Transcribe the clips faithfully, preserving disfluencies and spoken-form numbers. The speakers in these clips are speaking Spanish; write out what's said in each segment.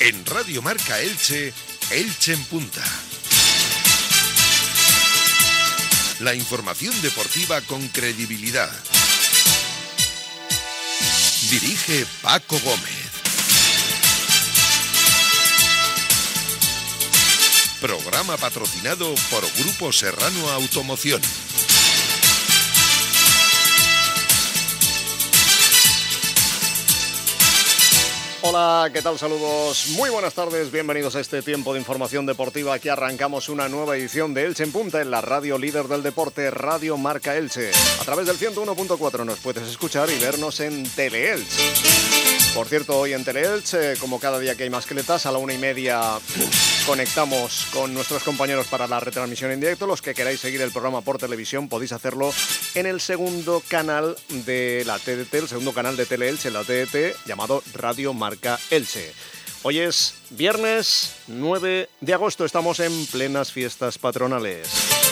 En Radio Marca Elche, Elche en Punta. La información deportiva con credibilidad. Dirige Paco Gómez. Programa patrocinado por Grupo Serrano Automoción. Hola, ¿qué tal? Saludos, muy buenas tardes, bienvenidos a este tiempo de información deportiva. Aquí arrancamos una nueva edición de Elche en Punta en la radio líder del deporte, Radio Marca Elche. A través del ciento uno punto cuatro nos puedes escuchar y vernos en Teleelch. Por cierto, hoy en Teleelch, eh, como cada día que hay mascletas, a la una y media conectamos con nuestros compañeros para la retransmisión en directo. Los que queráis seguir el programa por televisión podéis hacerlo en el segundo canal de la T D T, el segundo canal de Teleelch en la T D T, llamado Radio Marca Elche. Hoy es viernes nueve de agosto, estamos en plenas fiestas patronales.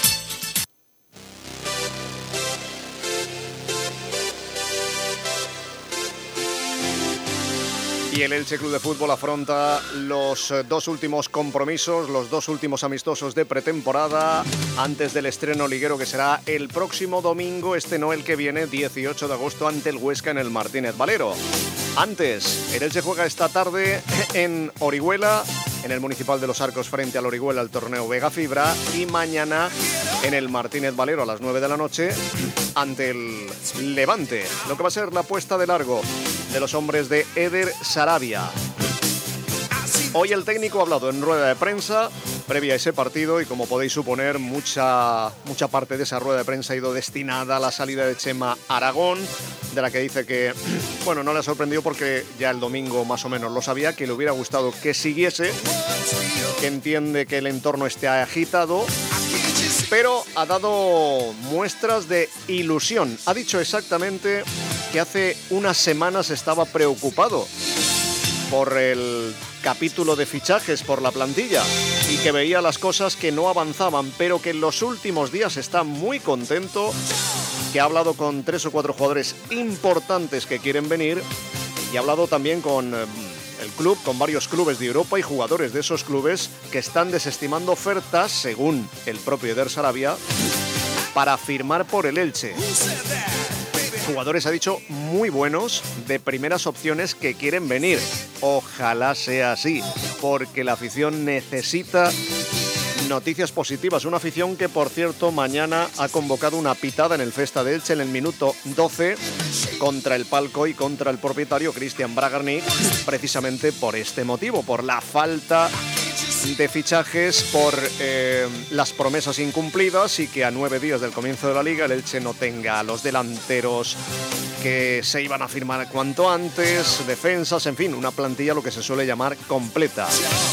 Y el Elche Club de Fútbol afronta los dos últimos compromisos, los dos últimos amistosos de pretemporada antes del estreno liguero que será el próximo domingo, este no el que viene, dieciocho de agosto, ante el Huesca en el Martínez Valero. Antes, el Elche juega esta tarde en Orihuela, en el Municipal de los Arcos frente al Orihuela, el torneo Vega Fibra, y mañana en el Martínez Valero a las nueve de la noche ante el Levante, lo que va a ser la puesta de largo de los hombres de Eder Sarabia. Hoy el técnico ha hablado en rueda de prensa previa a ese partido y, como podéis suponer, mucha, mucha parte de esa rueda de prensa ha ido destinada a la salida de Chema Aragón, de la que dice que, bueno, no le ha sorprendido porque ya el domingo más o menos lo sabía, que le hubiera gustado que siguiese, que entiende que el entorno esté agitado, pero ha dado muestras de ilusión. Ha dicho exactamente que hace unas semanas estaba preocupado por el capítulo de fichajes, por la plantilla, y que veía las cosas que no avanzaban, pero que en los últimos días está muy contento, que ha hablado con tres o cuatro jugadores importantes que quieren venir, y ha hablado también con el club, con varios clubes de Europa y jugadores de esos clubes que están desestimando ofertas, según el propio Eder Sarabia, para firmar por el Elche. Jugadores, ha dicho, muy buenos, de primeras opciones que quieren venir. Ojalá sea así, porque la afición necesita noticias positivas. Una afición que, por cierto, mañana ha convocado una pitada en el Festa de Elche en el minuto doce contra el palco y contra el propietario Cristian Bragarnik, precisamente por este motivo, por la falta de fichajes, por eh, las promesas incumplidas, y que a nueve días del comienzo de la Liga el Elche no tenga a los delanteros que se iban a firmar cuanto antes, defensas, en fin, una plantilla lo que se suele llamar completa.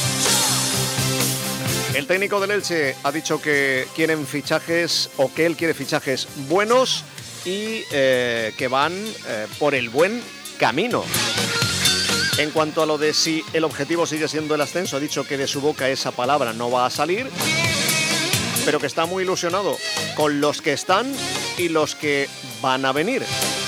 El técnico del Elche ha dicho que quieren fichajes, o que él quiere fichajes buenos y eh, que van eh, por el buen camino. En cuanto a lo de si el objetivo sigue siendo el ascenso, ha dicho que de su boca esa palabra no va a salir, pero que está muy ilusionado con los que están y los que van a venir.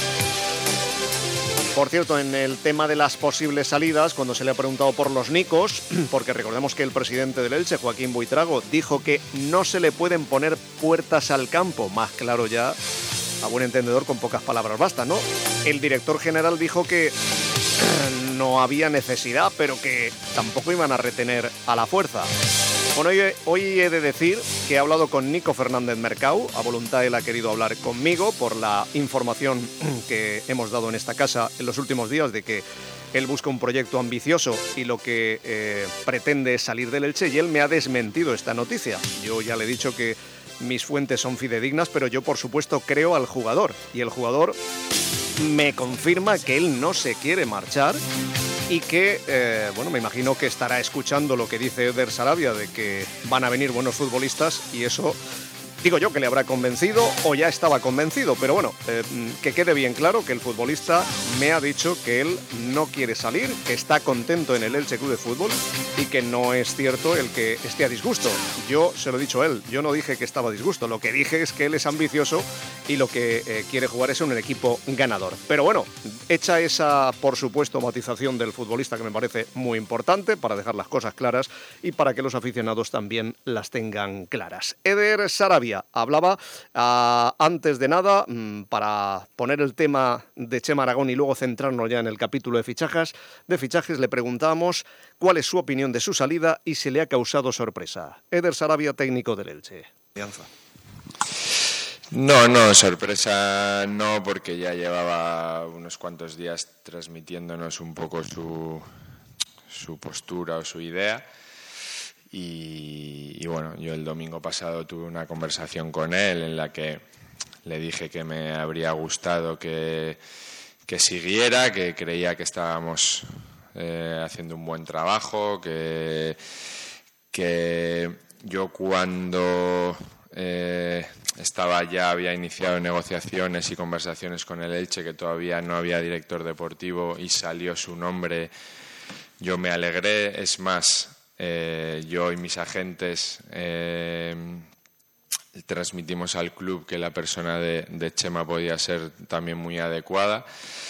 Por cierto, en el tema de las posibles salidas, cuando se le ha preguntado por los nicos, porque recordemos que el presidente del Elche, Joaquín Buitrago, dijo que no se le pueden poner puertas al campo, más claro ya, a buen entendedor, con pocas palabras basta, ¿no? El director general dijo que no había necesidad, pero que tampoco iban a retener a la fuerza. Bueno, hoy, hoy he de decir que he hablado con Nico Fernández Mercau. A voluntad él ha querido hablar conmigo por la información que hemos dado en esta casa en los últimos días de que él busca un proyecto ambicioso y lo que eh, pretende es salir del Elche, y él me ha desmentido esta noticia. Yo ya le he dicho que mis fuentes son fidedignas, pero yo por supuesto creo al jugador, y el jugador me confirma que él no se quiere marchar y que, eh, bueno, me imagino que estará escuchando lo que dice Eder Sarabia de que van a venir buenos futbolistas, y eso Digo yo que le habrá convencido o ya estaba convencido, pero bueno, eh, que quede bien claro que el futbolista me ha dicho que él no quiere salir, que está contento en el Elche Club de Fútbol y que no es cierto el que esté a disgusto. Yo se lo he dicho a él, yo no dije que estaba a disgusto, lo que dije es que él es ambicioso y lo que eh, quiere jugar es en un equipo ganador. Pero bueno, hecha esa, por supuesto, matización del futbolista que me parece muy importante para dejar las cosas claras y para que los aficionados también las tengan claras. Eder Sarabia hablaba uh, antes de nada, mmm, para poner el tema de Chema Aragón y luego centrarnos ya en el capítulo de fichajes, de fichajes le preguntábamos cuál es su opinión de su salida y si le ha causado sorpresa. Eder Sarabia, técnico del Elche. No, no, sorpresa no, porque ya llevaba unos cuantos días transmitiéndonos un poco su, su postura o su idea. Y, y bueno, yo el domingo pasado tuve una conversación con él en la que le dije que me habría gustado que, que siguiera, que creía que estábamos eh, haciendo un buen trabajo, que, que yo cuando eh, estaba ya había iniciado negociaciones y conversaciones con el Elche, que todavía no había director deportivo y salió su nombre, yo me alegré, es más... Eh, yo y mis agentes eh, transmitimos al club que la persona de, de Chema podía ser también muy adecuada.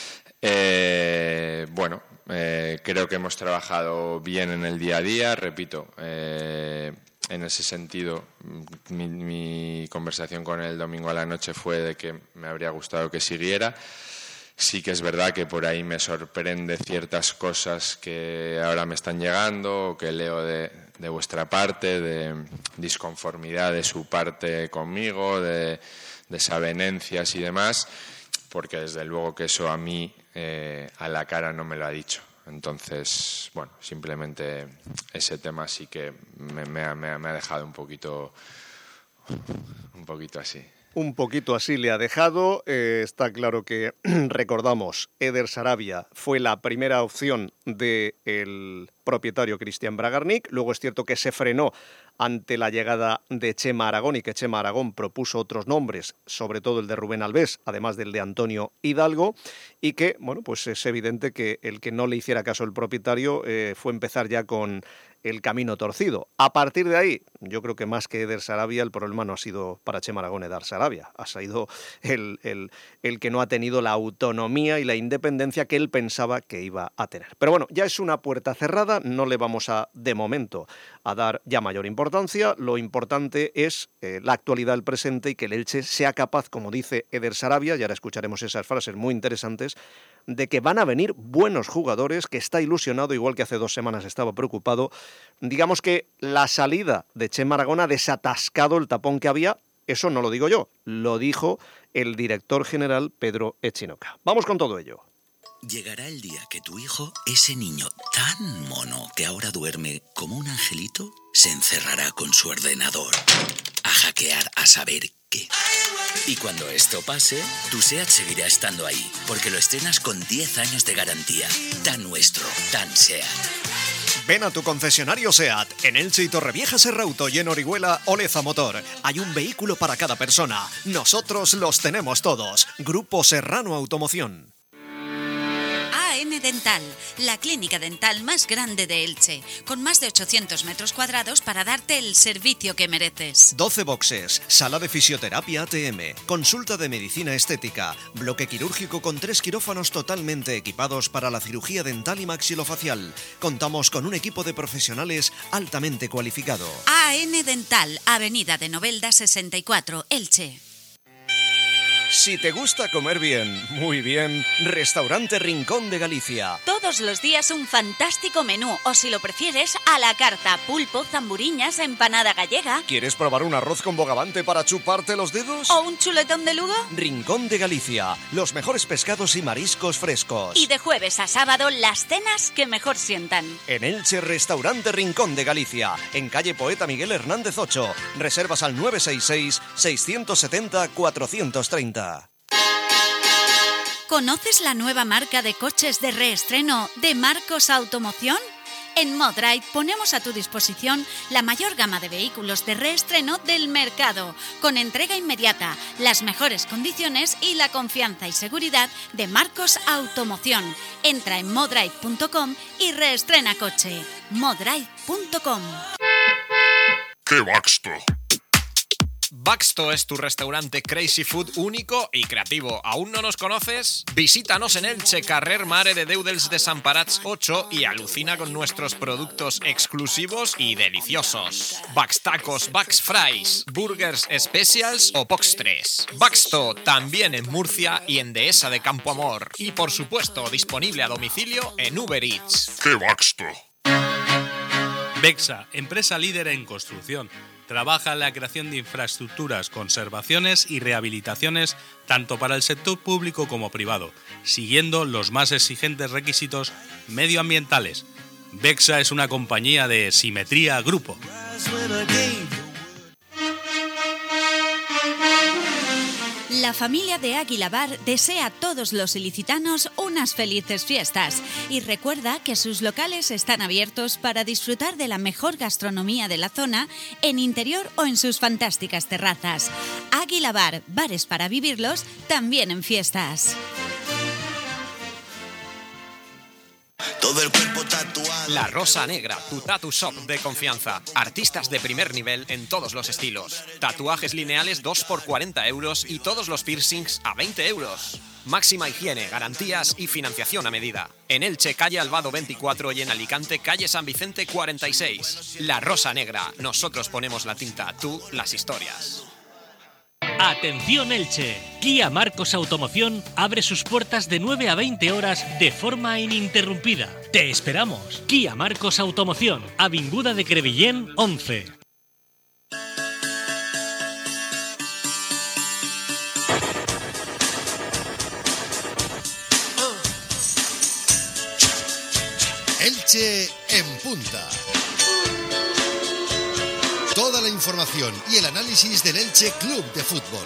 Eh, bueno, eh, creo que hemos trabajado bien en el día a día, repito, eh, en ese sentido mi, mi conversación con él el domingo a la noche fue de que me habría gustado que siguiera. Sí que es verdad que por ahí me sorprende ciertas cosas que ahora me están llegando o que leo de, de vuestra parte, de disconformidad de su parte conmigo, de desavenencias y demás, porque desde luego que eso a mí eh, a la cara no me lo ha dicho. Entonces, bueno, simplemente ese tema sí que me, me, ha, me ha dejado un poquito, un poquito así. Un poquito así le ha dejado. Eh, está claro que, recordamos, Eder Sarabia fue la primera opción del propietario Cristian Bragarnik. Luego es cierto que se frenó ante la llegada de Chema Aragón y que Chema Aragón propuso otros nombres, sobre todo el de Rubén Albés, además del de Antonio Hidalgo, y que, bueno, pues es evidente que el que no le hiciera caso el propietario eh, fue empezar ya con el camino torcido. A partir de ahí, yo creo que más que Eder Sarabia, el problema no ha sido para Chema Aragón Eder Sarabia, ha sido el, el, el que no ha tenido la autonomía y la independencia que él pensaba que iba a tener. Pero bueno, ya es una puerta cerrada, no le vamos a, de momento, a dar ya mayor importancia. Lo importante es eh, la actualidad del presente y que el Elche sea capaz, como dice Eder Sarabia, y ahora escucharemos esas frases muy interesantes, de que van a venir buenos jugadores, que está ilusionado, igual que hace dos semanas estaba preocupado. Digamos que la salida de Chema Aragón ha desatascado el tapón que había. Eso no lo digo yo, lo dijo el director general Pedro Echinoca. Vamos con todo ello. Llegará el día que tu hijo, ese niño tan mono que ahora duerme como un angelito, se encerrará con su ordenador a hackear a saber qué. Y cuando esto pase, tu SEAT seguirá estando ahí, porque lo estrenas con diez años de garantía. Tan nuestro, tan SEAT. Ven a tu concesionario SEAT, en Elche y Torrevieja Serrauto y en Orihuela Oleza Motor. Hay un vehículo para cada persona. Nosotros los tenemos todos. Grupo Serrano Automoción. A N Dental, la clínica dental más grande de Elche, con más de ochocientos metros cuadrados para darte el servicio que mereces. doce boxes, sala de fisioterapia A T M, consulta de medicina estética, bloque quirúrgico con tres quirófanos totalmente equipados para la cirugía dental y maxilofacial. Contamos con un equipo de profesionales altamente cualificado. A N Dental, Avenida de Novelda sesenta y cuatro, Elche. Si te gusta comer bien, muy bien, Restaurante Rincón de Galicia. Todos los días un fantástico menú, o si lo prefieres, a la carta, pulpo, zamburiñas, empanada gallega. ¿Quieres probar un arroz con bogavante para chuparte los dedos? ¿O un chuletón de Lugo? Rincón de Galicia, los mejores pescados y mariscos frescos. Y de jueves a sábado, las cenas que mejor sientan. En Elche, Restaurante Rincón de Galicia, en calle Poeta Miguel Hernández ocho. Reservas al nueve seis seis, seis siete cero, cuatro tres cero. ¿Conoces la nueva marca de coches de reestreno de Marcos Automoción? En Modrite ponemos a tu disposición la mayor gama de vehículos de reestreno del mercado, con entrega inmediata, las mejores condiciones y la confianza y seguridad de Marcos Automoción. Entra en modrite punto com y reestrena coche. modrite punto com. ¡Qué Baxto! Baxto es tu restaurante Crazy Food único y creativo. ¿Aún no nos conoces? Visítanos en Elche, carrer Mare de Déu dels Desemparats ocho y alucina con nuestros productos exclusivos y deliciosos. Baxtacos, Bax Fries, Burgers Specials o Postres. Baxto también en Murcia y en Dehesa de Campo Amor. Y por supuesto disponible a domicilio en Uber Eats. ¡Qué Baxto! Bexa, empresa líder en construcción. Trabaja en la creación de infraestructuras, conservaciones y rehabilitaciones tanto para el sector público como privado, siguiendo los más exigentes requisitos medioambientales. Bexa es una compañía de Simetría Grupo. La familia de Águila Bar desea a todos los ilicitanos unas felices fiestas y recuerda que sus locales están abiertos para disfrutar de la mejor gastronomía de la zona en interior o en sus fantásticas terrazas. Águila Bar, bares para vivirlos, también en fiestas. Todo el cuerpo tatuado. La Rosa Negra, tu tattoo shop de confianza. Artistas de primer nivel en todos los estilos. Tatuajes lineales dos por cuarenta euros y todos los piercings a veinte euros. Máxima higiene, garantías y financiación a medida. En Elche, calle Albado veinticuatro y en Alicante, calle San Vicente cuarenta y seis. La Rosa Negra, nosotros ponemos la tinta, tú las historias. Atención Elche, Kia Marcos Automoción abre sus puertas de nueve a veinte horas de forma ininterrumpida. Te esperamos. Kia Marcos Automoción, Avinguda de Crevillén once. Elche en punta. Toda la información y el análisis del Elche Club de Fútbol.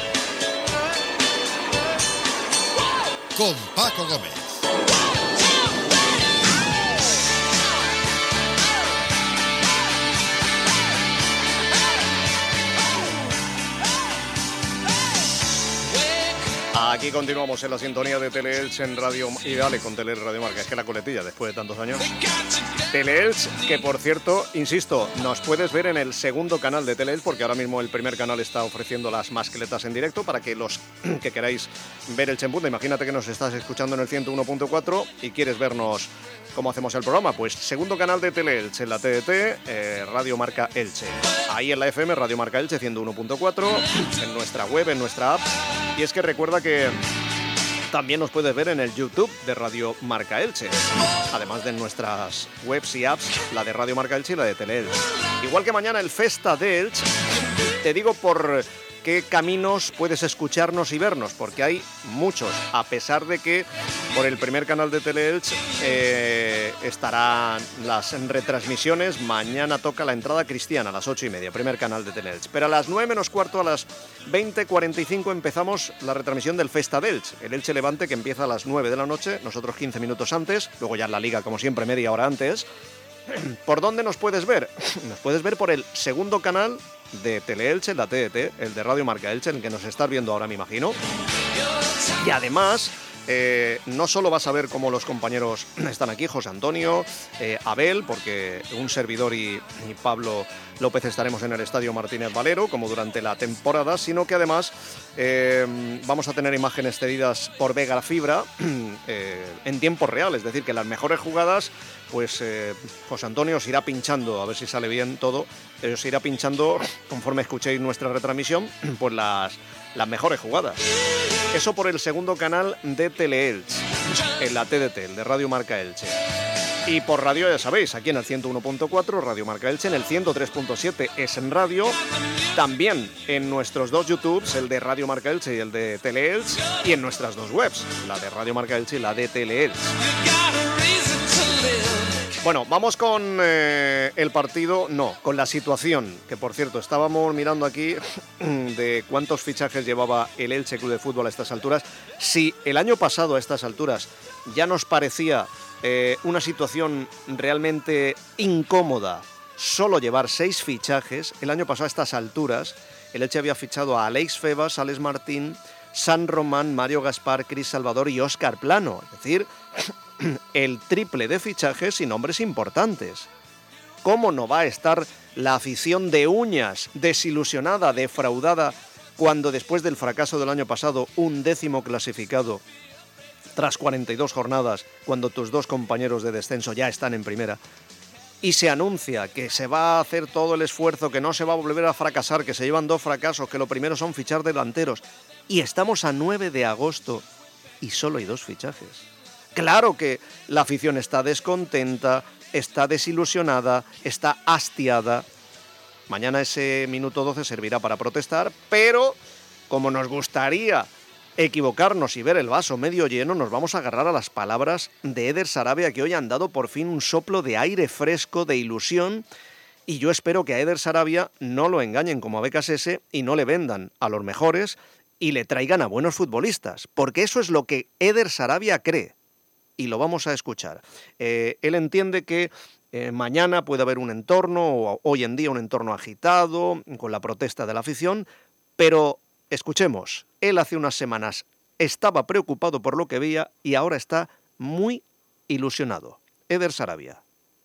Con Paco Gómez. Aquí continuamos en la sintonía de Teleelch en Radio... Y dale con Tele Radio Marca, es que la coletilla después de tantos años. Teleelch, que por cierto, insisto, nos puedes ver en el segundo canal de Teleelch, porque ahora mismo el primer canal está ofreciendo las mascletas en directo para que los que queráis ver el Chembunda, imagínate que nos estás escuchando en el ciento uno punto cuatro y quieres vernos cómo hacemos el programa, pues segundo canal de Teleelch en la T D T, eh, Radio Marca Elche. Ahí en la F M, Radio Marca Elche ciento uno punto cuatro, en nuestra web, en nuestra app. Y es que recuerda que también nos puedes ver en el YouTube de Radio Marca Elche, además de nuestras webs y apps, la de Radio Marca Elche y la de Teleelch. Igual que mañana el Festa de Elche, te digo por qué caminos puedes escucharnos y vernos, porque hay muchos, a pesar de que por el primer canal de Teleelch eh, estarán las retransmisiones. Mañana toca la entrada cristiana a las ocho y media, primer canal de Teleelch. Pero a las nueve menos cuarto, a las veinte cuarenta y cinco, empezamos la retransmisión del Festa de Elche, el Elche Levante, que empieza a las nueve de la noche, nosotros quince minutos antes, luego ya en la Liga, como siempre, media hora antes. ¿Por dónde nos puedes ver? Nos puedes ver por el segundo canal de Teleelche, la T D T, el de Radio Marca Elche, en el que nos estás viendo ahora, me imagino. Y además, eh, no solo vas a ver cómo los compañeros están aquí, José Antonio, eh, Abel, porque un servidor y, y Pablo López estaremos en el Estadio Martínez Valero, como durante la temporada, sino que además eh, vamos a tener imágenes cedidas por Vega Fibra eh, en tiempo real, es decir, que las mejores jugadas, pues eh, José Antonio os irá pinchando, a ver si sale bien todo, eh, os irá pinchando conforme escuchéis nuestra retransmisión, pues las, las mejores jugadas. Eso por el segundo canal de Teleelch, en la T D T, el de Radio Marca Elche. Y por radio, ya sabéis, aquí en el ciento uno punto cuatro, Radio Marca Elche, en el ciento tres punto siete es en radio, también en nuestros dos YouTubes, el de Radio Marca Elche y el de Teleelch, y en nuestras dos webs, la de Radio Marca Elche y la de Teleelch. Bueno, vamos con eh, el partido, no, con la situación, que por cierto, estábamos mirando aquí de cuántos fichajes llevaba el Elche Club de Fútbol a estas alturas. Si el año pasado a estas alturas ya nos parecía eh, una situación realmente incómoda solo llevar seis fichajes. El año pasado a estas alturas el Elche había fichado a Alex Febas, Alex Martín, San Román, Mario Gaspar, Cris Salvador y Óscar Plano. Es decir, el triple de fichajes y nombres importantes. ¿Cómo no va a estar la afición de uñas, desilusionada, defraudada, cuando después del fracaso del año pasado, un décimo clasificado, tras cuarenta y dos jornadas, cuando tus dos compañeros de descenso ya están en primera, y se anuncia que se va a hacer todo el esfuerzo, que no se va a volver a fracasar, que se llevan dos fracasos, que lo primero son fichar delanteros, y estamos a nueve de agosto y solo hay dos fichajes? Claro que la afición está descontenta, está desilusionada, está hastiada. Mañana ese minuto doce servirá para protestar, pero como nos gustaría equivocarnos y ver el vaso medio lleno, nos vamos a agarrar a las palabras de Eder Sarabia, que hoy han dado por fin un soplo de aire fresco, de ilusión, y yo espero que a Eder Sarabia no lo engañen como a Becasese y no le vendan a los mejores y le traigan a buenos futbolistas, porque eso es lo que Eder Sarabia cree, y lo vamos a escuchar. Eh, él entiende que eh, mañana puede haber un entorno, o hoy en día un entorno agitado, con la protesta de la afición, pero escuchemos, él hace unas semanas estaba preocupado por lo que veía y ahora está muy ilusionado. Eder Sarabia.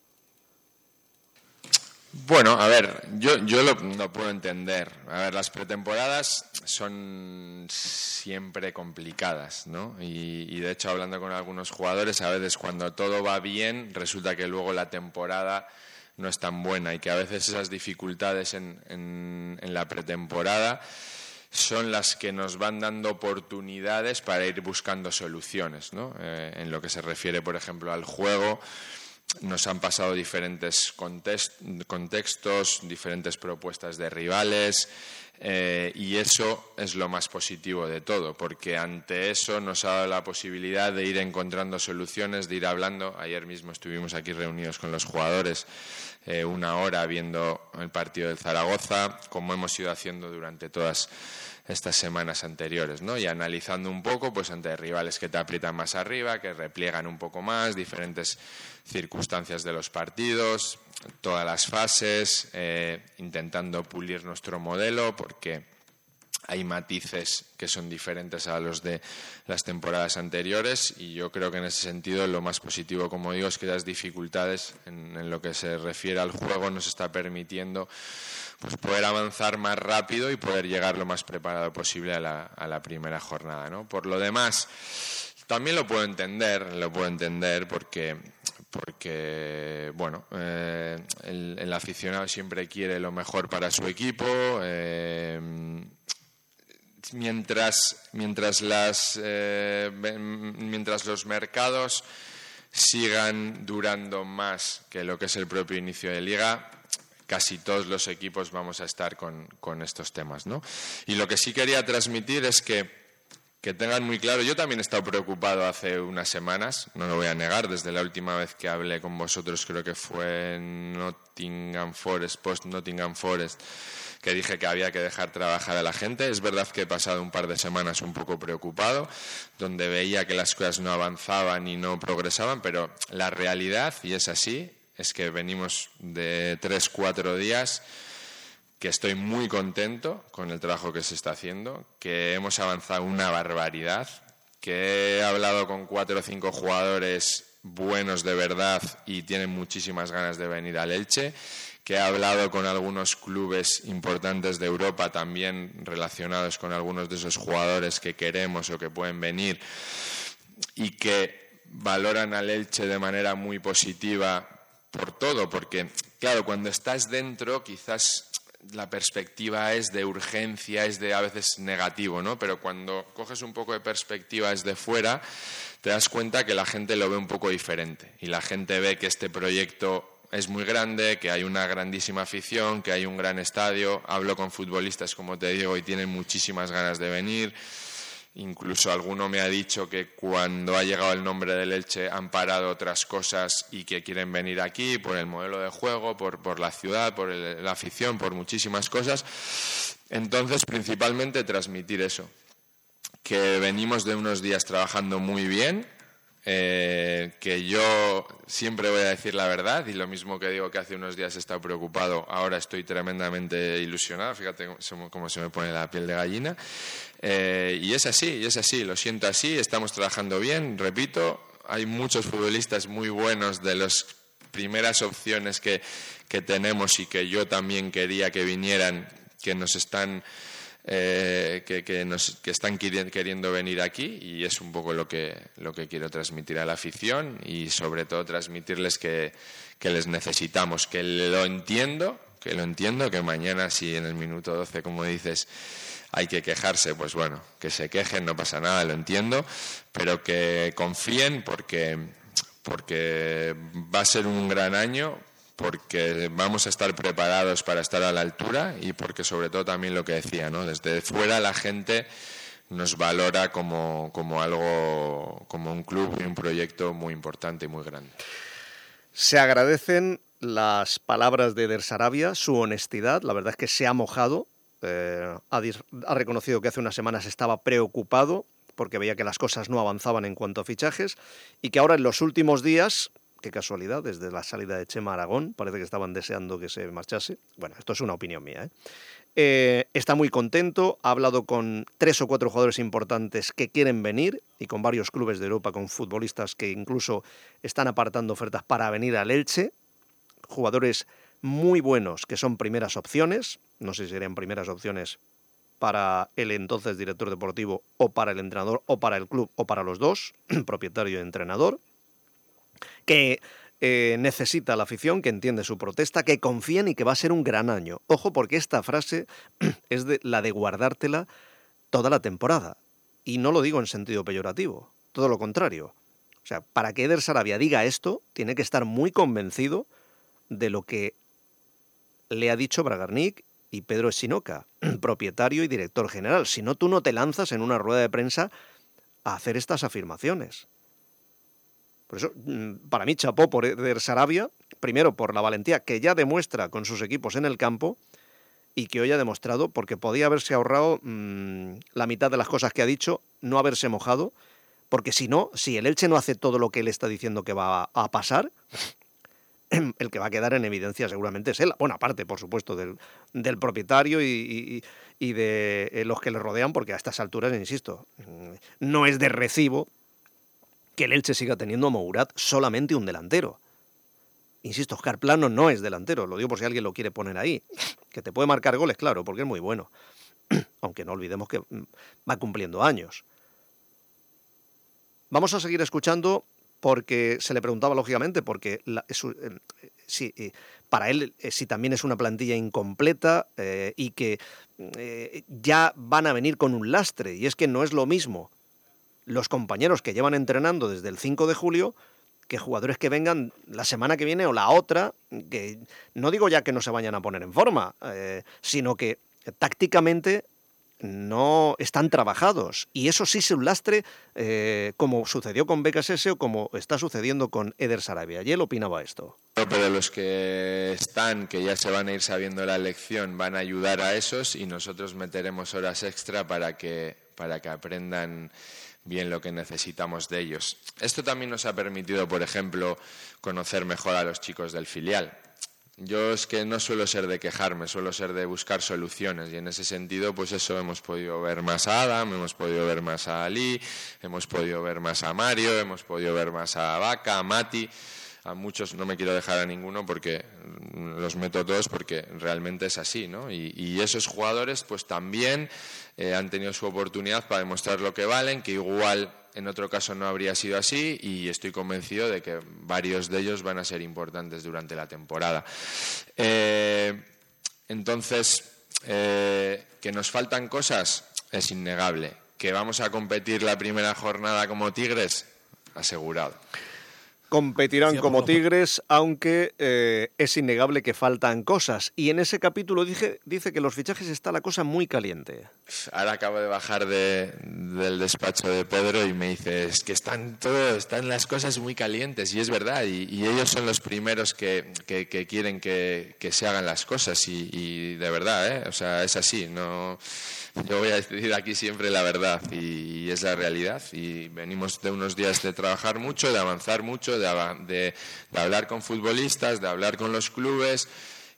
Bueno, a ver, yo, yo lo, lo puedo entender. A ver, las pretemporadas son siempre complicadas, ¿no? Y, y de hecho, hablando con algunos jugadores, a veces cuando todo va bien, resulta que luego la temporada no es tan buena y que a veces esas dificultades en, en, en la pretemporada son las que nos van dando oportunidades para ir buscando soluciones, ¿no? Eh, en lo que se refiere, por ejemplo, al juego, nos han pasado diferentes contextos, diferentes propuestas de rivales, eh, y eso es lo más positivo de todo, porque ante eso nos ha dado la posibilidad de ir encontrando soluciones, de ir hablando. Ayer mismo estuvimos aquí reunidos con los jugadores eh, una hora viendo el partido del Zaragoza, como hemos ido haciendo durante todas estas semanas anteriores, ¿no? Y analizando un poco, pues ante rivales que te aprietan más arriba, que repliegan un poco más, diferentes circunstancias de los partidos, todas las fases, eh, intentando pulir nuestro modelo, porque hay matices que son diferentes a los de las temporadas anteriores, y yo creo que en ese sentido lo más positivo, como digo, es que las dificultades en, en lo que se refiere al juego nos está permitiendo pues poder avanzar más rápido y poder llegar lo más preparado posible a la, a la primera jornada, ¿no? Por lo demás, también lo puedo entender, lo puedo entender porque, porque bueno, eh, el, el aficionado siempre quiere lo mejor para su equipo. Eh, mientras, mientras, las, eh, mientras los mercados sigan durando más que lo que es el propio inicio de liga, casi todos los equipos vamos a estar con, con estos temas, ¿no? Y lo que sí quería transmitir es que, que tengan muy claro, yo también he estado preocupado hace unas semanas, no lo voy a negar, desde la última vez que hablé con vosotros, creo que fue en Nottingham Forest, post Nottingham Forest, que dije que había que dejar trabajar a la gente. Es verdad que he pasado un par de semanas un poco preocupado, donde veía que las cosas no avanzaban y no progresaban, pero la realidad, y es así, es que venimos de tres, cuatro días que estoy muy contento con el trabajo que se está haciendo, que hemos avanzado una barbaridad, que he hablado con cuatro o cinco jugadores buenos de verdad y tienen muchísimas ganas de venir al Elche, que he hablado con algunos clubes importantes de Europa también relacionados con algunos de esos jugadores que queremos o que pueden venir y que valoran al Elche de manera muy positiva por todo, porque claro, cuando estás dentro quizás la perspectiva es de urgencia, es de a veces negativo, ¿no? Pero cuando coges un poco de perspectiva desde fuera, te das cuenta que la gente lo ve un poco diferente y la gente ve que este proyecto es muy grande, que hay una grandísima afición, que hay un gran estadio. Hablo con futbolistas, como te digo, y tienen muchísimas ganas de venir. Incluso alguno me ha dicho que cuando ha llegado el nombre del Elche han parado otras cosas y que quieren venir aquí por el modelo de juego, por, por la ciudad, por el, la afición, por muchísimas cosas. Entonces, principalmente transmitir eso, que venimos de unos días trabajando muy bien, eh, que yo siempre voy a decir la verdad, y lo mismo que digo que hace unos días he estado preocupado, ahora estoy tremendamente ilusionado, fíjate cómo se me pone la piel de gallina, eh, y es así, y es así, lo siento así, estamos trabajando bien, repito, hay muchos futbolistas muy buenos de las primeras opciones que, que tenemos y que yo también quería que vinieran, que nos están... Eh, que, que, nos, que están queriendo venir aquí, y es un poco lo que, lo que quiero transmitir a la afición, y sobre todo transmitirles que, que les necesitamos, que lo entiendo, que lo entiendo, que mañana si en el minuto doce, como dices, hay que quejarse, pues bueno, que se quejen, no pasa nada, lo entiendo, pero que confíen porque, porque va a ser un gran año, porque vamos a estar preparados para estar a la altura, y porque sobre todo también lo que decía, ¿no? Desde fuera la gente nos valora como, como algo, como un club y un proyecto muy importante y muy grande. Se agradecen las palabras de Eder Sarabia, su honestidad, la verdad es que se ha mojado, eh, ha, ha reconocido que hace unas semanas estaba preocupado porque veía que las cosas no avanzaban en cuanto a fichajes, y que ahora en los últimos días... Qué casualidad, desde la salida de Chema Aragón, parece que estaban deseando que se marchase. Bueno, esto es una opinión mía, ¿eh? Eh, está muy contento, ha hablado con tres o cuatro jugadores importantes que quieren venir, y con varios clubes de Europa, con futbolistas que incluso están apartando ofertas para venir al Elche. Jugadores muy buenos que son primeras opciones, no sé si serían primeras opciones para el entonces director deportivo, o para el entrenador, o para el club, o para los dos, propietario y entrenador, que eh, necesita la afición, que entiende su protesta, que confían y que va a ser un gran año. Ojo, porque esta frase es de, la de guardártela toda la temporada. Y no lo digo en sentido peyorativo, todo lo contrario. O sea, para que Eder Sarabia diga esto, tiene que estar muy convencido de lo que le ha dicho Bragarnik y Pedro Espinoca, propietario y director general. Si no, tú no te lanzas en una rueda de prensa a hacer estas afirmaciones. Por eso, para mí, chapó por Eder Sarabia, primero por la valentía que ya demuestra con sus equipos en el campo, y que hoy ha demostrado, porque podía haberse ahorrado mmm, la mitad de las cosas que ha dicho, no haberse mojado, porque si no, si el Elche no hace todo lo que él está diciendo que va a pasar, el que va a quedar en evidencia seguramente es él. Bueno, aparte, por supuesto, del, del propietario y, y, y de los que le rodean, porque a estas alturas, insisto, no es de recibo que el Elche siga teniendo a Mourad solamente un delantero. Insisto, Óscar Plano no es delantero, lo digo por si alguien lo quiere poner ahí. Que te puede marcar goles, claro, porque es muy bueno. Aunque no olvidemos que va cumpliendo años. Vamos a seguir escuchando, porque se le preguntaba, lógicamente, porque la, es, eh, si, eh, para él eh, si también es una plantilla incompleta eh, y que eh, ya van a venir con un lastre, y es que no es lo mismo los compañeros que llevan entrenando desde el cinco de julio que jugadores que vengan la semana que viene o la otra, que no digo ya que no se vayan a poner en forma, eh, sino que tácticamente no están trabajados. Y eso sí es un lastre, eh, como sucedió con B K S S o como está sucediendo con Eder Sarabia. Y él opinaba esto. Pero los que están, que ya se van a ir sabiendo la lección, van a ayudar a esos, y nosotros meteremos horas extra para que, para que aprendan bien lo que necesitamos de ellos. Esto también nos ha permitido, por ejemplo, conocer mejor a los chicos del filial. Yo es que no suelo ser de quejarme, suelo ser de buscar soluciones, y en ese sentido, pues eso, hemos podido ver más a Adam, hemos podido ver más a Ali, hemos podido ver más a Mario, hemos podido ver más a Vaca, a Mati, a muchos, no me quiero dejar a ninguno porque los meto todos, porque realmente es así, ¿no? Y, y esos jugadores pues también eh, han tenido su oportunidad para demostrar lo que valen, que igual en otro caso no habría sido así, y estoy convencido de que varios de ellos van a ser importantes durante la temporada. Eh, entonces, eh, que nos faltan cosas es innegable. Que vamos a competir la primera jornada como Tigres, asegurado. Competirán como Tigres, aunque eh, es innegable que faltan cosas. Y en ese capítulo dije, dice que los fichajes está la cosa muy caliente. Ahora acabo de bajar de, del despacho de Pedro y me dice, es que están todo, están las cosas muy calientes, y es verdad, y, y ellos son los primeros que, que, que quieren que, que se hagan las cosas, y, y de verdad, ¿eh? O sea, es así, no... Yo voy a decir aquí siempre la verdad y, y es la realidad. Y venimos de unos días de trabajar mucho, de avanzar mucho, de, de, de hablar con futbolistas, de hablar con los clubes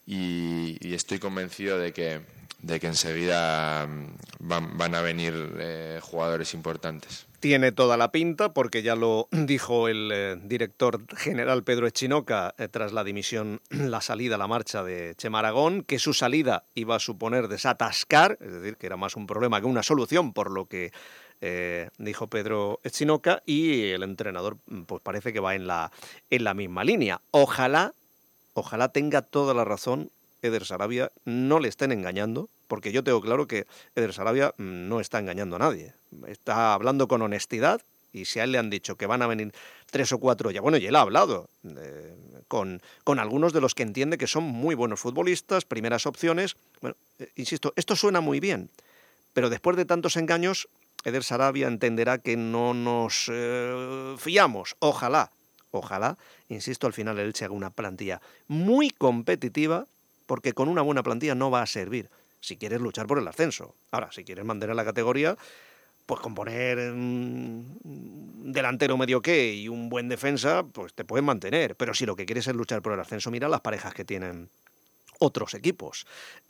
y, y estoy convencido de que, de que enseguida van, van a venir eh, jugadores importantes. Tiene toda la pinta, porque ya lo dijo el eh, director general Pedro Echinoca eh, tras la dimisión, la salida, la marcha de Chema Aragón, que su salida iba a suponer desatascar, es decir, que era más un problema que una solución, por lo que eh, dijo Pedro Echinoca, y el entrenador pues parece que va en la, en la misma línea. Ojalá, ojalá tenga toda la razón Eder Sarabia, no le estén engañando, porque yo tengo claro que Eder Sarabia no está engañando a nadie. Está hablando con honestidad y si a él le han dicho que van a venir tres o cuatro ya, bueno, y él ha hablado eh, con, con algunos de los que entiende que son muy buenos futbolistas, primeras opciones. Bueno, eh, insisto, esto suena muy bien, pero después de tantos engaños, Eder Sarabia entenderá que no nos eh, fiamos. Ojalá, ojalá, insisto, al final el Elche haga una plantilla muy competitiva, porque con una buena plantilla no va a servir si quieres luchar por el ascenso. Ahora, si quieres mantener la categoría, pues con poner un delantero medio que y un buen defensa, pues te pueden mantener. Pero si lo que quieres es luchar por el ascenso, mira las parejas que tienen otros equipos.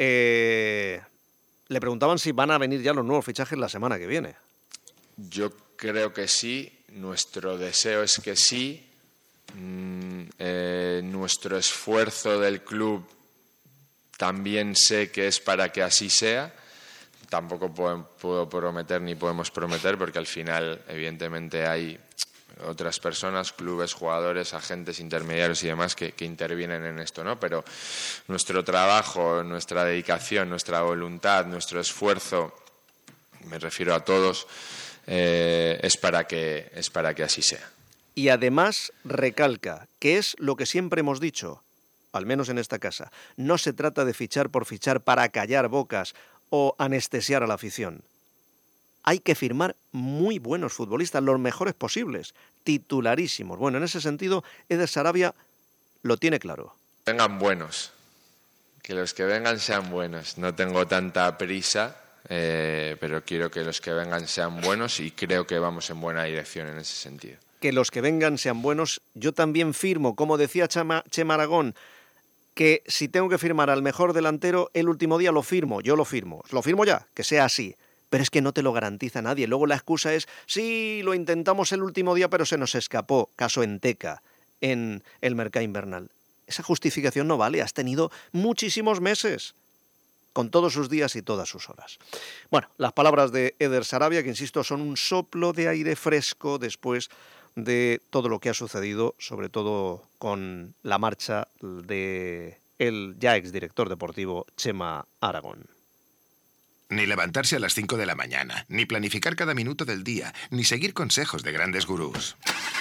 Eh, le preguntaban si van a venir ya los nuevos fichajes la semana que viene. Yo creo que sí, nuestro deseo es que sí. Mm, eh, nuestro esfuerzo del club también sé que es para que así sea. Tampoco puedo, puedo prometer ni podemos prometer porque al final, evidentemente, hay otras personas, clubes, jugadores, agentes, intermediarios y demás que, que intervienen en esto, ¿no? Pero nuestro trabajo, nuestra dedicación, nuestra voluntad, nuestro esfuerzo, me refiero a todos, eh, es para que, es para que así sea. Y además recalca que es lo que siempre hemos dicho, al menos en esta casa, no se trata de fichar por fichar para callar bocas o anestesiar a la afición. Hay que firmar muy buenos futbolistas, los mejores posibles, titularísimos. Bueno, en ese sentido, Eder Sarabia lo tiene claro. Vengan buenos, que los que vengan sean buenos. No tengo tanta prisa, eh, pero quiero que los que vengan sean buenos y creo que vamos en buena dirección en ese sentido. Que los que vengan sean buenos. Yo también firmo, como decía Chema, Chema Aragón, que si tengo que firmar al mejor delantero, el último día lo firmo, yo lo firmo. Lo firmo ya, que sea así. Pero es que no te lo garantiza nadie. Luego la excusa es, sí, lo intentamos el último día, pero se nos escapó. Caso Enteca, en el mercado invernal. Esa justificación no vale. Has tenido muchísimos meses, con todos sus días y todas sus horas. Bueno, las palabras de Eder Sarabia, que insisto, son un soplo de aire fresco después de todo lo que ha sucedido, sobre todo con la marcha de el ya exdirector deportivo Chema Aragón. Ni levantarse a las cinco de la mañana, ni planificar cada minuto del día, ni seguir consejos de grandes gurús.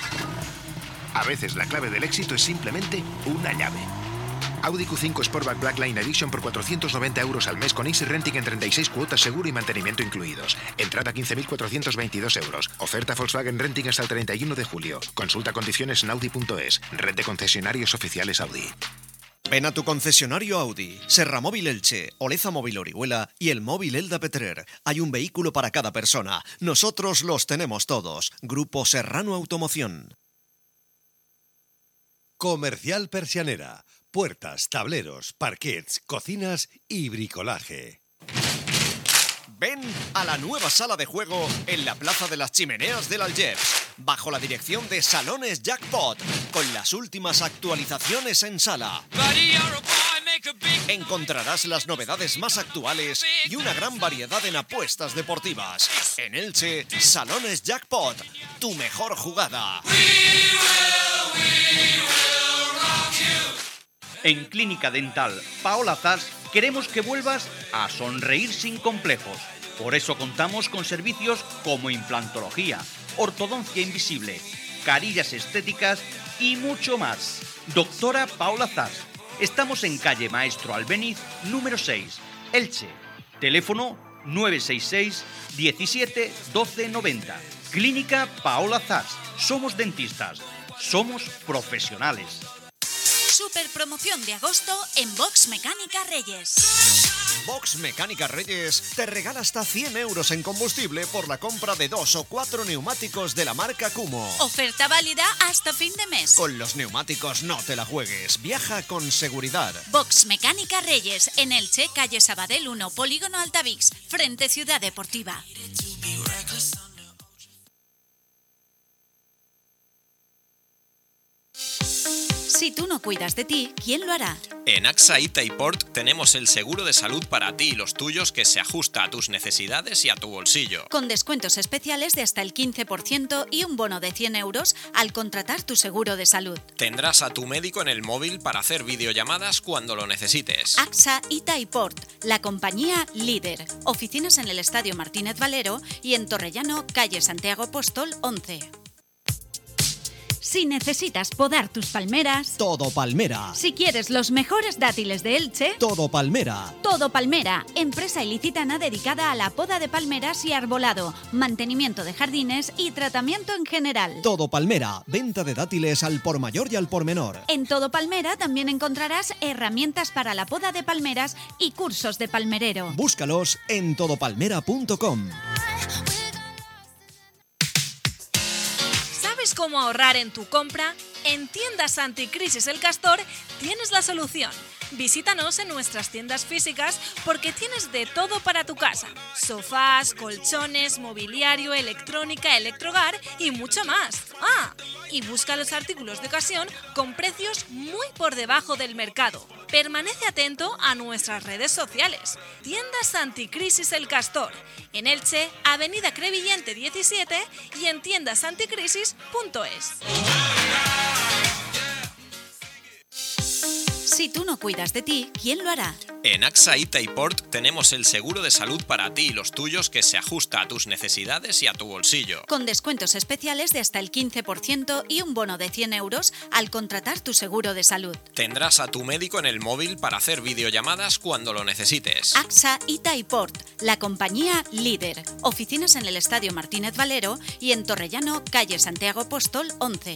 A veces la clave del éxito es simplemente una llave. Audi Q cinco Sportback Blackline Edition por cuatrocientos noventa euros al mes con Easy Renting en treinta y seis cuotas, seguro y mantenimiento incluidos. Entrada quince mil cuatrocientos veintidós euros. Oferta Volkswagen Renting hasta el treinta y uno de julio. Consulta condiciones en audi punto es. Red de concesionarios oficiales Audi. Ven a tu concesionario Audi, Serra Móvil Elche, Oleza Móvil Orihuela y el Móvil Elda Petrer. Hay un vehículo para cada persona. Nosotros los tenemos todos. Grupo Serrano Automoción. Comercial Persianera. Puertas, tableros, parquets, cocinas y bricolaje. Ven a la nueva sala de juego en la Plaza de las Chimeneas del Algeps, bajo la dirección de Salones Jackpot, con las últimas actualizaciones en sala. Encontrarás las novedades más actuales y una gran variedad en apuestas deportivas. En Elche, Salones Jackpot, tu mejor jugada. En Clínica Dental Paola Zas queremos que vuelvas a sonreír sin complejos. Por eso contamos con servicios como implantología, ortodoncia invisible, carillas estéticas y mucho más. Doctora Paola Zas. Estamos en calle Maestro Albéniz, número seis, Elche. Teléfono nueve seis seis, diecisiete, doce, noventa. Clínica Paola Zas. Somos dentistas. Somos profesionales. Super promoción de agosto en Box Mecánica Reyes. Box Mecánica Reyes te regala hasta cien euros en combustible por la compra de dos o cuatro neumáticos de la marca Kumo. Oferta válida hasta fin de mes. Con los neumáticos no te la juegues, viaja con seguridad. Box Mecánica Reyes, en Elche, calle Sabadell uno, Polígono Altavix, frente Ciudad Deportiva. Si tú no cuidas de ti, ¿quién lo hará? En AXA Ita y Port tenemos el seguro de salud para ti y los tuyos que se ajusta a tus necesidades y a tu bolsillo. Con descuentos especiales de hasta el quince por ciento y un bono de cien euros al contratar tu seguro de salud. Tendrás a tu médico en el móvil para hacer videollamadas cuando lo necesites. AXA Ita y Port, la compañía líder. Oficinas en el Estadio Martínez Valero y en Torrellano, calle Santiago Apóstol once. Si necesitas podar tus palmeras, Todo Palmera. si quieres los mejores dátiles de Elche, Todo Palmera. Todo Palmera, empresa ilicitana dedicada a la poda de palmeras y arbolado, mantenimiento de jardines y tratamiento en general. Todo Palmera. Venta de dátiles al por mayor y al por menor. En Todo Palmera también encontrarás herramientas para la poda de palmeras y cursos de palmerero. Búscalos en todo palmera punto com. ¿Sabes cómo ahorrar en tu compra? En Tiendas Anticrisis El Castor tienes la solución. Visítanos en nuestras tiendas físicas porque tienes de todo para tu casa. Sofás, colchones, mobiliario, electrónica, electrohogar y mucho más. Ah, y busca los artículos de ocasión con precios muy por debajo del mercado. Permanece atento a nuestras redes sociales. Tiendas Anticrisis El Castor. En Elche, Avenida Crevillente diecisiete y en tiendas anticrisis punto es. Si tú no cuidas de ti, ¿quién lo hará? En AXA Ita y Port tenemos el seguro de salud para ti y los tuyos que se ajusta a tus necesidades y a tu bolsillo. Con descuentos especiales de hasta el quince por ciento y un bono de cien euros al contratar tu seguro de salud. Tendrás a tu médico en el móvil para hacer videollamadas cuando lo necesites. AXA Ita y Port, la compañía líder. Oficinas en el Estadio Martínez Valero y en Torrellano, calle Santiago Apóstol once.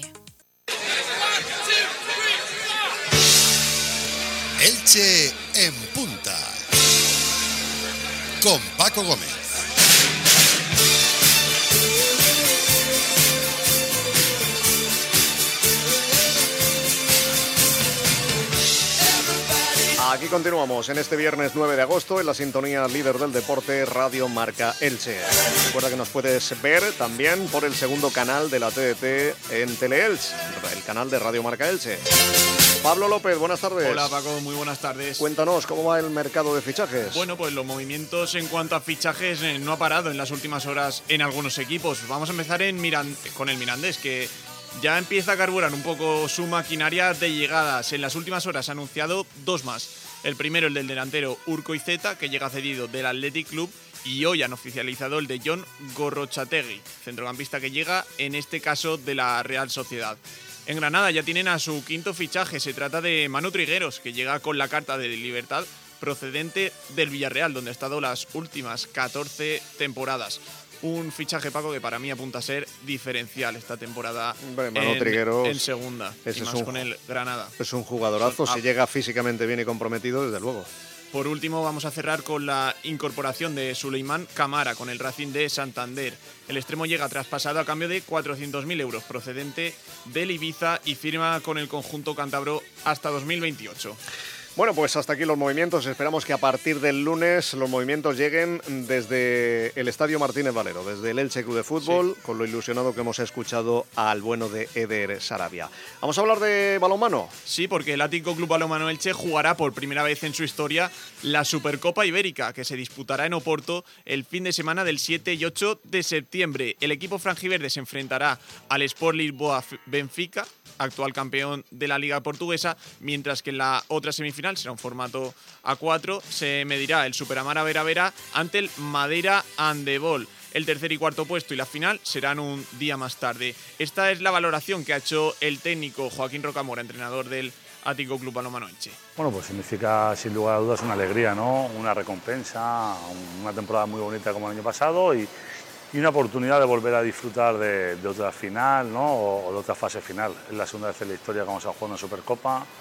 Elche en punta. Con Paco Gómez. Aquí continuamos en este viernes nueve de agosto en la sintonía líder del deporte Radio Marca Elche. Recuerda que nos puedes ver también por el segundo canal de la T D T en Teleelch, el canal de Radio Marca Elche. Pablo López, buenas tardes. Hola Paco, muy buenas tardes. Cuéntanos, ¿cómo va el mercado de fichajes? Bueno, pues los movimientos en cuanto a fichajes eh, no ha parado en las últimas horas en algunos equipos. Vamos a empezar en Miran- con el Mirandés, que ya empieza a carburar un poco su maquinaria de llegadas. En las últimas horas ha anunciado dos más. El primero, el del delantero Urko Izeta, que llega cedido del Athletic Club, y hoy han oficializado el de Jon Gorrotxategi, centrocampista que llega, en este caso, de la Real Sociedad. En Granada ya tienen a su quinto fichaje, se trata de Manu Trigueros, que llega con la carta de libertad procedente del Villarreal, donde ha estado las últimas catorce temporadas. Un fichaje, Paco, que para mí apunta a ser diferencial esta temporada. Hombre, Manu en, Trigueros, en segunda, ese y más es un, con el Granada. Es un jugadorazo, Son, si llega físicamente bien y comprometido, desde luego. Por último, vamos a cerrar con la incorporación de Suleimán Camara con el Racing de Santander. El extremo llega traspasado a cambio de cuatrocientos mil euros procedente del Ibiza y firma con el conjunto cántabro hasta dos mil veintiocho. Bueno, pues hasta aquí los movimientos. Esperamos que a partir del lunes los movimientos lleguen desde el Estadio Martínez Valero, desde el Elche Club de Fútbol, sí, con lo ilusionado que hemos escuchado al bueno de Eder Sarabia. ¿Vamos a hablar de balonmano? Sí, porque el Atlético Club Balonmano Elche jugará por primera vez en su historia la Supercopa Ibérica, que se disputará en Oporto el fin de semana del siete y ocho de septiembre. El equipo franjiverde se enfrentará al Sport Lisboa Benfica, actual campeón de la Liga Portuguesa, mientras que en la otra semifinal, será un formato a cuatro, se medirá el Superamara Vera Vera ante el Madeira Handebol. El tercer y cuarto puesto y la final serán un día más tarde. Esta es la valoración que ha hecho el técnico Joaquín Rocamora, entrenador del Atlético Club Balonmano Elche. Bueno, pues significa sin lugar a dudas una alegría, ¿no? Una recompensa, una temporada muy bonita como el año pasado y Y una oportunidad de volver a disfrutar de, de otra final, ¿no? o, o de otra fase final. Es la segunda vez en la historia que vamos a jugar una Supercopa.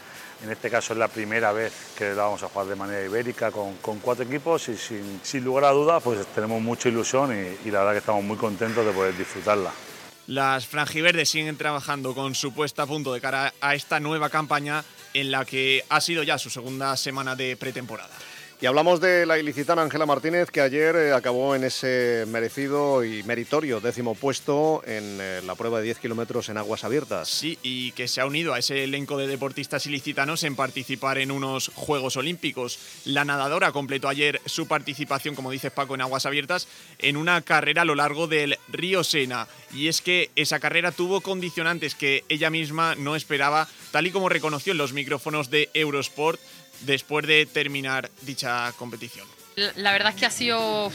En este caso es la primera vez que la vamos a jugar de manera ibérica con, con cuatro equipos y sin, sin lugar a dudas pues tenemos mucha ilusión y, y la verdad que estamos muy contentos de poder disfrutarla. Las franjiverdes siguen trabajando con su puesta a punto de cara a esta nueva campaña en la que ha sido ya su segunda semana de pretemporada. Y hablamos de la ilicitana Ángela Martínez, que ayer eh, acabó en ese merecido y meritorio décimo puesto en eh, la prueba de diez kilómetros en aguas abiertas. Sí, y que se ha unido a ese elenco de deportistas ilicitanos en participar en unos Juegos Olímpicos. La nadadora completó ayer su participación, como dices Paco, en aguas abiertas, en una carrera a lo largo del río Sena. Y es que esa carrera tuvo condicionantes que ella misma no esperaba, tal y como reconoció en los micrófonos de Eurosport, después de terminar dicha competición. La verdad es que ha sido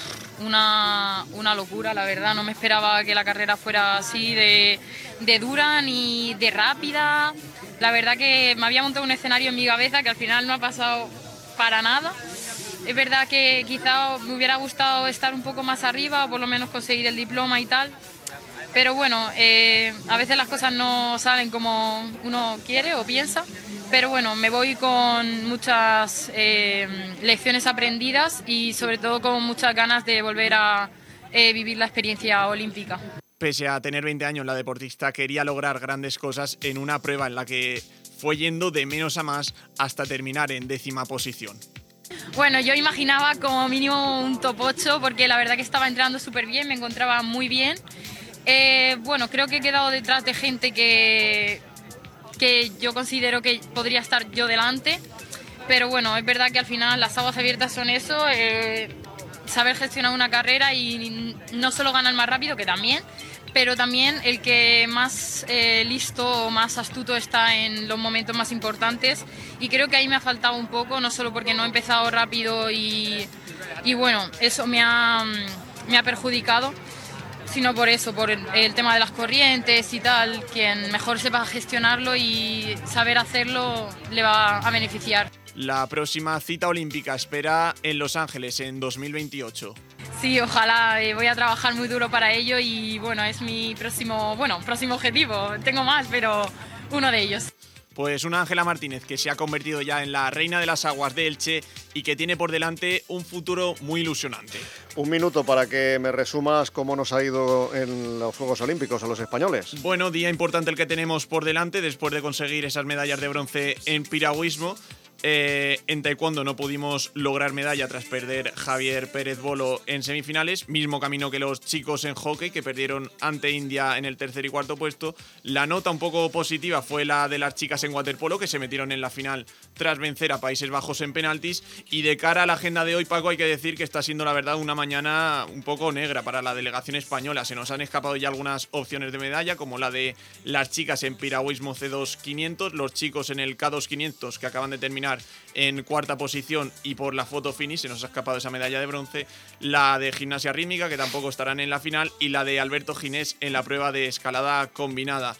una, una locura, la verdad. No me esperaba que la carrera fuera así de, de dura ni de rápida. La verdad que me había montado un escenario en mi cabeza que al final no ha pasado para nada. Es verdad que quizá me hubiera gustado estar un poco más arriba o por lo menos conseguir el diploma y tal. Pero bueno, eh, a veces las cosas no salen como uno quiere o piensa. Pero bueno, me voy con muchas eh, lecciones aprendidas y sobre todo con muchas ganas de volver a eh, vivir la experiencia olímpica. Pese a tener veinte años, la deportista quería lograr grandes cosas en una prueba en la que fue yendo de menos a más hasta terminar en décima posición. Bueno, yo imaginaba como mínimo un top ocho porque la verdad que estaba entrando súper bien, me encontraba muy bien. Eh, bueno, creo que he quedado detrás de gente que... que yo considero que podría estar yo delante, pero bueno, es verdad que al final las aguas abiertas son eso, eh, saber gestionar una carrera y no solo ganar más rápido, que también, pero también el que más eh, listo o más astuto está en los momentos más importantes, y creo que ahí me ha faltado un poco, no solo porque no he empezado rápido y, y bueno, eso me ha, me ha perjudicado, sino por eso, por el, el tema de las corrientes y tal. Quien mejor sepa gestionarlo y saber hacerlo le va a beneficiar. La próxima cita olímpica espera en Los Ángeles en dos mil veintiocho. Sí, ojalá, eh, voy a trabajar muy duro para ello y bueno, es mi próximo, bueno, próximo objetivo. Tengo más, pero uno de ellos. Pues una Ángela Martínez que se ha convertido ya en la reina de las aguas de Elche y que tiene por delante un futuro muy ilusionante. Un minuto para que me resumas cómo nos ha ido en los Juegos Olímpicos a los españoles. Bueno, día importante el que tenemos por delante después de conseguir esas medallas de bronce en piragüismo. Eh, en taekwondo no pudimos lograr medalla tras perder Javier Pérez Bolo en semifinales, mismo camino que los chicos en hockey, que perdieron ante India en el tercer y cuarto puesto. La nota un poco positiva fue la de las chicas en waterpolo, que se metieron en la final tras vencer a Países Bajos en penaltis. Y de cara a la agenda de hoy, Paco, hay que decir que está siendo la verdad una mañana un poco negra para la delegación española. Se nos han escapado ya algunas opciones de medalla, como la de las chicas en piragüismo C dos quinientos, los chicos en el K dos quinientos, que acaban de terminar en cuarta posición y por la foto finish se nos ha escapado esa medalla de bronce, la de gimnasia rítmica, que tampoco estarán en la final, y la de Alberto Ginés en la prueba de escalada combinada.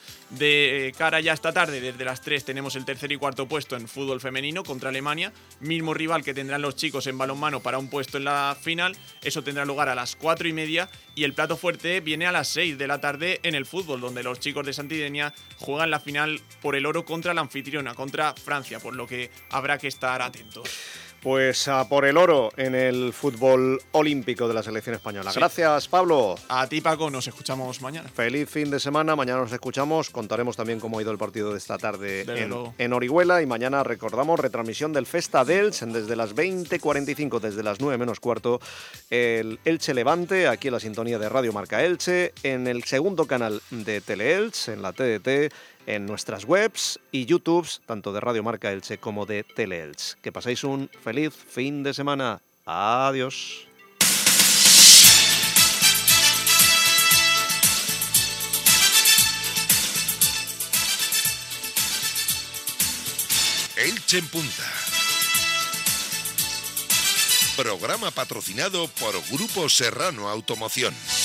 De cara ya esta tarde, desde las tres, tenemos el tercer y cuarto puesto en fútbol femenino contra Alemania, mismo rival que tendrán los chicos en balonmano para un puesto en la final. Eso tendrá lugar a las cuatro y media, y el plato fuerte viene a las seis de la tarde en el fútbol, donde los chicos de Santidenia juegan la final por el oro contra la anfitriona, contra Francia, por lo que habrá que estar atentos. Pues a por el oro en el fútbol olímpico de la selección española. Sí. Gracias, Pablo. A ti, Paco, nos escuchamos mañana. Feliz fin de semana, mañana nos escuchamos, contaremos también cómo ha ido el partido de esta tarde en, en Orihuela, y mañana recordamos retransmisión del Festa d'Elx desde las veinte cuarenta y cinco, desde las nueve menos cuarto, el Elche Levante, aquí en la sintonía de Radio Marca Elche, en el segundo canal de Teleelch, en la T D T, en nuestras webs y YouTubes, tanto de Radio Marca Elche como de Teleelch. Que paséis un feliz fin de semana. Adiós. Elche en Punta. Programa patrocinado por Grupo Serrano Automoción.